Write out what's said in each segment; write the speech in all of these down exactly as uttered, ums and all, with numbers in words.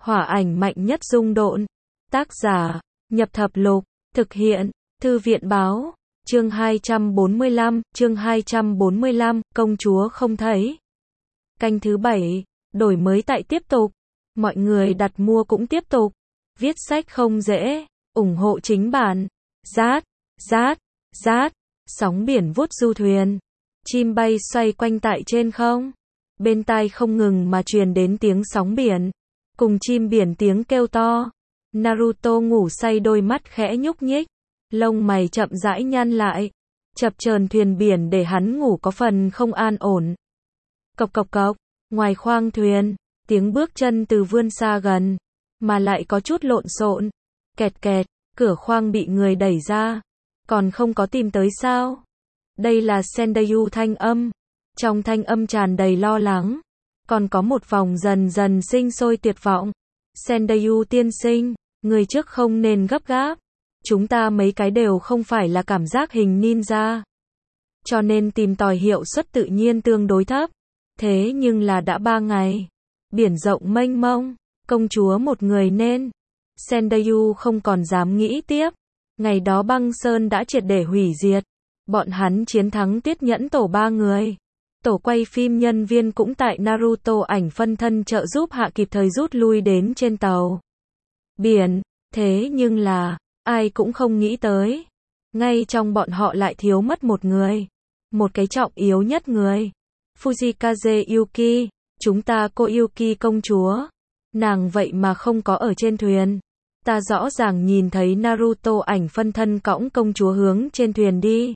Hỏa ảnh mạnh nhất dung độn. Tác giả, Nhập Thập Lục. Thực hiện, Thư viện báo. Chương hai trăm bốn mươi lăm, chương hai trăm bốn mươi lăm, công chúa không thấy. Canh thứ bảy, đổi mới tại tiếp tục. Mọi người đặt mua cũng tiếp tục. Viết sách không dễ, ủng hộ chính bản. Rát, rát, rát, sóng biển vuốt du thuyền. Chim bay xoay quanh tại trên không. Bên tai không ngừng mà truyền đến tiếng sóng biển. Cùng chim biển tiếng kêu to. Naruto ngủ say, đôi mắt khẽ nhúc nhích. Lông mày chậm rãi nhăn lại. Chập chờn thuyền biển để hắn ngủ có phần không an ổn. Cộc cộc cộc, ngoài khoang thuyền, tiếng bước chân từ vươn xa gần, mà lại có chút lộn xộn. Kẹt kẹt, cửa khoang bị người đẩy ra. Còn không có tìm tới sao? Đây là Sendayu thanh âm. Trong thanh âm tràn đầy lo lắng. Còn có một vòng dần dần sinh sôi tuyệt vọng. Sendayu tiên sinh, người trước không nên gấp gáp. Chúng ta mấy cái đều không phải là cảm giác hình ninja. Cho nên tìm tòi hiệu suất tự nhiên tương đối thấp. Thế nhưng là đã ba ngày. Biển rộng mênh mông. Công chúa một người nên. Sendayu không còn dám nghĩ tiếp. Ngày đó băng sơn đã triệt để hủy diệt. Bọn hắn chiến thắng Tuyết Nhẫn tổ ba người. Tổ quay phim nhân viên cũng tại Naruto ảnh phân thân trợ giúp hạ kịp thời rút lui đến trên tàu biển. Thế nhưng là, ai cũng không nghĩ tới. Ngay trong bọn họ lại thiếu mất một người. Một cái trọng yếu nhất người. Fujikaze Yuki. Chúng ta cô Yuki công chúa. Nàng vậy mà không có ở trên thuyền. Ta rõ ràng nhìn thấy Naruto ảnh phân thân cõng công chúa hướng trên thuyền đi.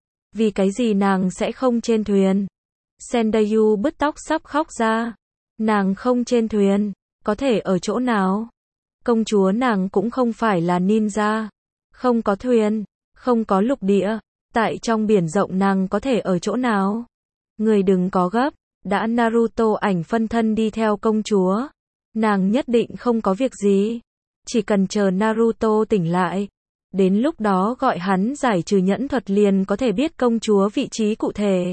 Vì cái gì nàng sẽ không trên thuyền? Sendayu bứt tóc sắp khóc ra. Nàng không trên thuyền, có thể ở chỗ nào? Công chúa nàng cũng không phải là ninja. Không có thuyền, không có lục địa. Tại trong biển rộng nàng có thể ở chỗ nào? Người đừng có gấp, đã Naruto ảnh phân thân đi theo công chúa. Nàng nhất định không có việc gì. Chỉ cần chờ Naruto tỉnh lại. Đến lúc đó gọi hắn giải trừ nhẫn thuật liền có thể biết công chúa vị trí cụ thể.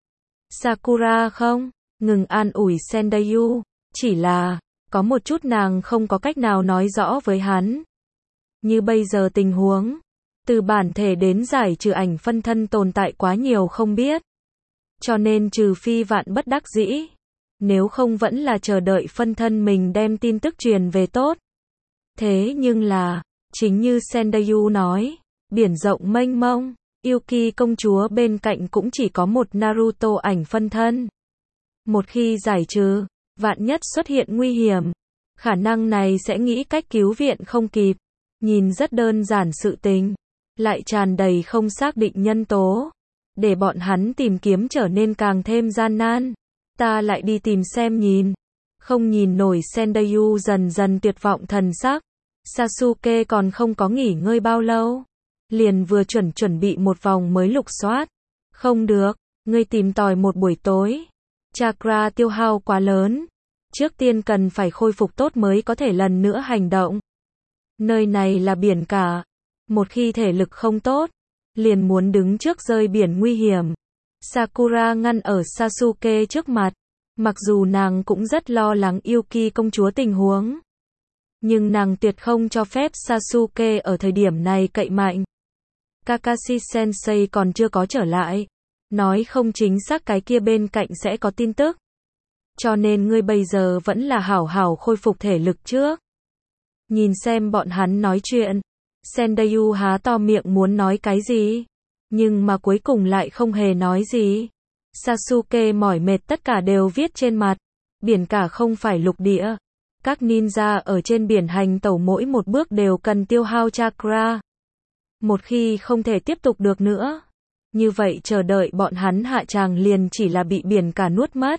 Sakura không? Ngừng an ủi Sendayu. Chỉ là, có một chút nàng không có cách nào nói rõ với hắn. Như bây giờ tình huống. Từ bản thể đến giải trừ ảnh phân thân tồn tại quá nhiều không biết. Cho nên trừ phi vạn bất đắc dĩ. Nếu không vẫn là chờ đợi phân thân mình đem tin tức truyền về tốt. Thế nhưng là, chính như Sendayu nói, biển rộng mênh mông, Yuki công chúa bên cạnh cũng chỉ có một Naruto ảnh phân thân. Một khi giải trừ, vạn nhất xuất hiện nguy hiểm, khả năng này sẽ nghĩ cách cứu viện không kịp. Nhìn rất đơn giản sự tình, lại tràn đầy không xác định nhân tố, để bọn hắn tìm kiếm trở nên càng thêm gian nan. Ta lại đi tìm xem nhìn. Không nhìn nổi Sendayu dần dần tuyệt vọng thần sắc. Sasuke còn không có nghỉ ngơi bao lâu. Liền vừa chuẩn chuẩn bị một vòng mới lục soát. Không được, ngươi tìm tòi một buổi tối. Chakra tiêu hao quá lớn. Trước tiên cần phải khôi phục tốt mới có thể lần nữa hành động. Nơi này là biển cả. Một khi thể lực không tốt, liền muốn đứng trước rơi biển nguy hiểm. Sakura ngăn ở Sasuke trước mặt. Mặc dù nàng cũng rất lo lắng Yuki công chúa tình huống. Nhưng nàng tuyệt không cho phép Sasuke ở thời điểm này cậy mạnh. Kakashi Sensei còn chưa có trở lại. Nói không chính xác cái kia bên cạnh sẽ có tin tức. Cho nên ngươi bây giờ vẫn là hảo hảo khôi phục thể lực trước. Nhìn xem bọn hắn nói chuyện. Sendayu há to miệng muốn nói cái gì. Nhưng mà cuối cùng lại không hề nói gì. Sasuke mỏi mệt tất cả đều viết trên mặt. Biển cả không phải lục địa. Các ninja ở trên biển hành tẩu mỗi một bước đều cần tiêu hao chakra. Một khi không thể tiếp tục được nữa, như vậy chờ đợi bọn hắn hạ tràng liền chỉ là bị biển cả nuốt mất.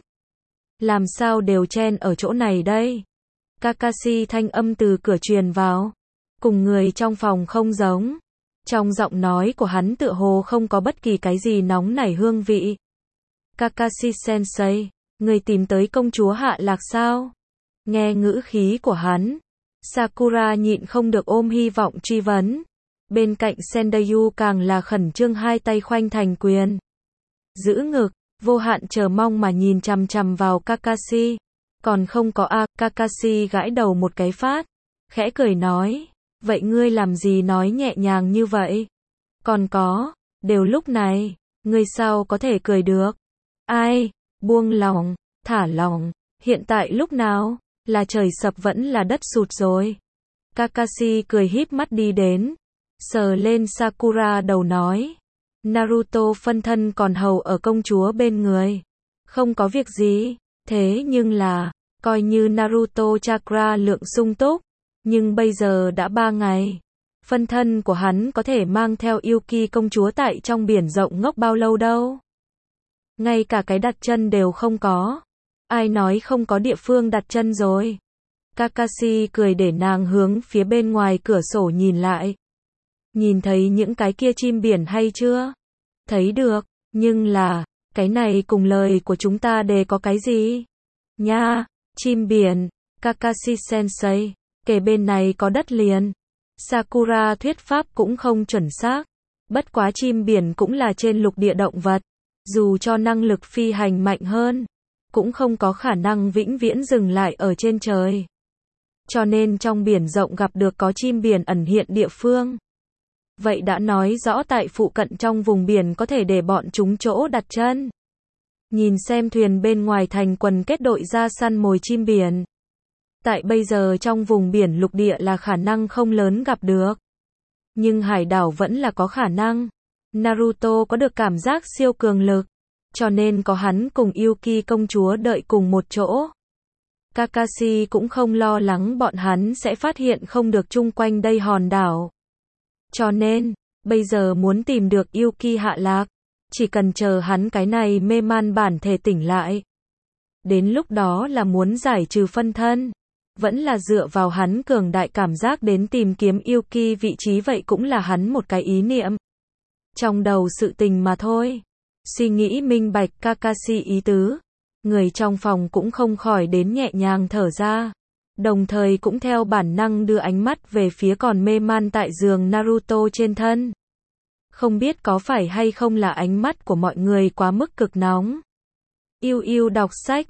Làm sao đều chen ở chỗ này đây? Kakashi thanh âm từ cửa truyền vào. Cùng người trong phòng không giống. Trong giọng nói của hắn tựa hồ không có bất kỳ cái gì nóng nảy hương vị. Kakashi Sensei, người tìm tới công chúa hạ lạc sao? Nghe ngữ khí của hắn, Sakura nhịn không được ôm hy vọng truy vấn. Bên cạnh Sendayu càng là khẩn trương hai tay khoanh thành quyền. Giữ ngực, vô hạn chờ mong mà nhìn chằm chằm vào Kakashi. Còn không có a, Kakashi gãi đầu một cái phát, khẽ cười nói, vậy ngươi làm gì nói nhẹ nhàng như vậy? Còn có, đều lúc này, ngươi sao có thể cười được? Ai, buông lòng, thả lòng, hiện tại lúc nào, là trời sập vẫn là đất sụt rồi. Kakashi cười híp mắt đi đến, sờ lên Sakura đầu nói, Naruto phân thân còn hầu ở công chúa bên người. Không có việc gì, thế nhưng là, coi như Naruto chakra lượng sung túc, nhưng bây giờ đã ba ngày. Phân thân của hắn có thể mang theo Yuki công chúa tại trong biển rộng ngốc bao lâu đâu. Ngay cả cái đặt chân đều không có. Ai nói không có địa phương đặt chân rồi. Kakashi cười để nàng hướng phía bên ngoài cửa sổ nhìn lại. Nhìn thấy những cái kia chim biển hay chưa? Thấy được, nhưng là, cái này cùng lời của chúng ta đều có cái gì? Nha, chim biển, Kakashi sensei, kể bên này có đất liền. Sakura thuyết pháp cũng không chuẩn xác. Bất quá chim biển cũng là trên lục địa động vật. Dù cho năng lực phi hành mạnh hơn, cũng không có khả năng vĩnh viễn dừng lại ở trên trời. Cho nên trong biển rộng gặp được có chim biển ẩn hiện địa phương. Vậy đã nói rõ tại phụ cận trong vùng biển có thể để bọn chúng chỗ đặt chân. Nhìn xem thuyền bên ngoài thành quần kết đội ra săn mồi chim biển. Tại bây giờ trong vùng biển lục địa là khả năng không lớn gặp được. Nhưng hải đảo vẫn là có khả năng. Naruto có được cảm giác siêu cường lực. Cho nên có hắn cùng Yuki công chúa đợi cùng một chỗ. Kakashi cũng không lo lắng bọn hắn sẽ phát hiện không được chung quanh đây hòn đảo. Cho nên, bây giờ muốn tìm được Yuki hạ lạc, chỉ cần chờ hắn cái này mê man bản thể tỉnh lại. Đến lúc đó là muốn giải trừ phân thân, vẫn là dựa vào hắn cường đại cảm giác đến tìm kiếm Yuki vị trí, vậy cũng là hắn một cái ý niệm. Trong đầu sự tình mà thôi. Suy nghĩ minh bạch Kakashi ý tứ, người trong phòng cũng không khỏi đến nhẹ nhàng thở ra. Đồng thời cũng theo bản năng đưa ánh mắt về phía còn mê man tại giường Naruto trên thân. Không biết có phải hay không là ánh mắt của mọi người quá mức cực nóng. Yêu yêu đọc sách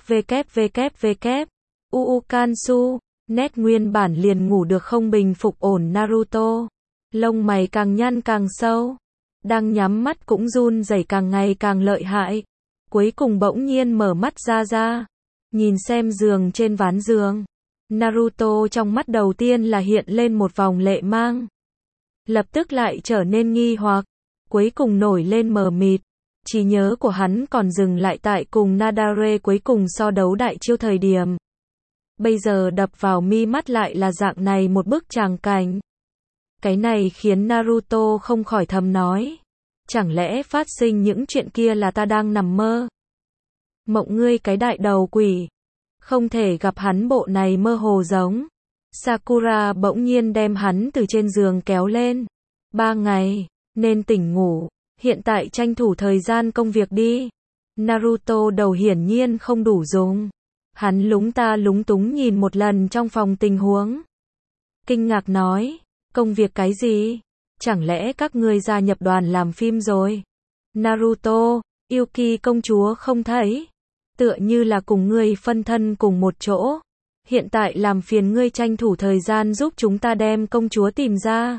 www. uu Kansu, nét nguyên bản liền ngủ được không bình phục ổn Naruto. Lông mày càng nhăn càng sâu. Đang nhắm mắt cũng run rẩy càng ngày càng lợi hại. Cuối cùng bỗng nhiên mở mắt ra ra. Nhìn xem giường trên ván giường. Naruto trong mắt đầu tiên là hiện lên một vòng lệ mang. Lập tức lại trở nên nghi hoặc. Cuối cùng nổi lên mờ mịt. Trí nhớ của hắn còn dừng lại tại cùng Nadare cuối cùng so đấu đại chiêu thời điểm. Bây giờ đập vào mi mắt lại là dạng này một bức tràng cảnh. Cái này khiến Naruto không khỏi thầm nói. Chẳng lẽ phát sinh những chuyện kia là ta đang nằm mơ? Mộng ngươi cái đại đầu quỷ. Không thể gặp hắn bộ này mơ hồ giống. Sakura bỗng nhiên đem hắn từ trên giường kéo lên. Ba ngày, nên tỉnh ngủ. Hiện tại tranh thủ thời gian công việc đi. Naruto đầu hiển nhiên không đủ dùng. Hắn lúng ta lúng túng nhìn một lần trong phòng tình huống. Kinh ngạc nói, công việc cái gì? Chẳng lẽ các ngươi gia nhập đoàn làm phim rồi? Naruto, Yuki công chúa không thấy. Tựa như là cùng ngươi phân thân cùng một chỗ. Hiện tại làm phiền ngươi tranh thủ thời gian giúp chúng ta đem công chúa tìm ra.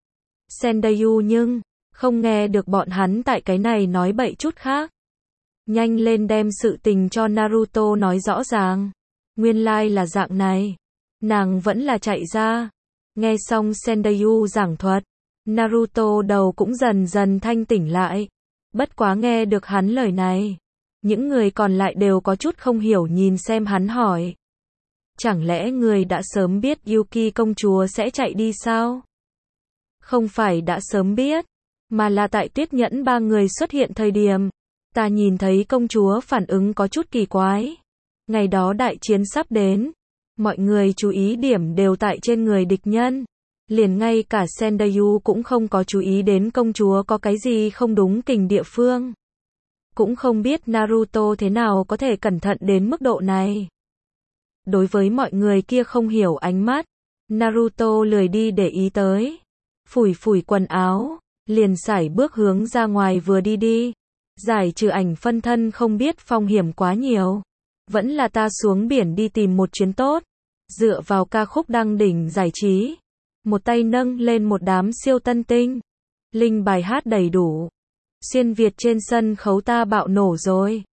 Sendayu nhưng, không nghe được bọn hắn tại cái này nói bậy chút khác. Nhanh lên đem sự tình cho Naruto nói rõ ràng. Nguyên lai là dạng này. Nàng vẫn là chạy ra. Nghe xong Sendayu giảng thuật. Naruto đầu cũng dần dần thanh tỉnh lại. Bất quá nghe được hắn lời này. Những người còn lại đều có chút không hiểu nhìn xem hắn hỏi. Chẳng lẽ người đã sớm biết Yuki công chúa sẽ chạy đi sao? Không phải đã sớm biết. Mà là tại Tuyết Nhẫn ba người xuất hiện thời điểm. Ta nhìn thấy công chúa phản ứng có chút kỳ quái. Ngày đó đại chiến sắp đến. Mọi người chú ý điểm đều tại trên người địch nhân. Liền ngay cả Sendayu cũng không có chú ý đến công chúa có cái gì không đúng kình địa phương. Cũng không biết Naruto thế nào có thể cẩn thận đến mức độ này. Đối với mọi người kia không hiểu ánh mắt, Naruto lười đi để ý tới. Phủi phủi quần áo, liền sải bước hướng ra ngoài vừa đi đi. Giải trừ ảnh phân thân không biết phong hiểm quá nhiều. Vẫn là ta xuống biển đi tìm một chuyến tốt. Dựa vào ca khúc đăng đỉnh giải trí. Một tay nâng lên một đám siêu tân tinh. Linh bài hát đầy đủ. Xuyên Việt trên sân khấu ta bạo nổ rồi.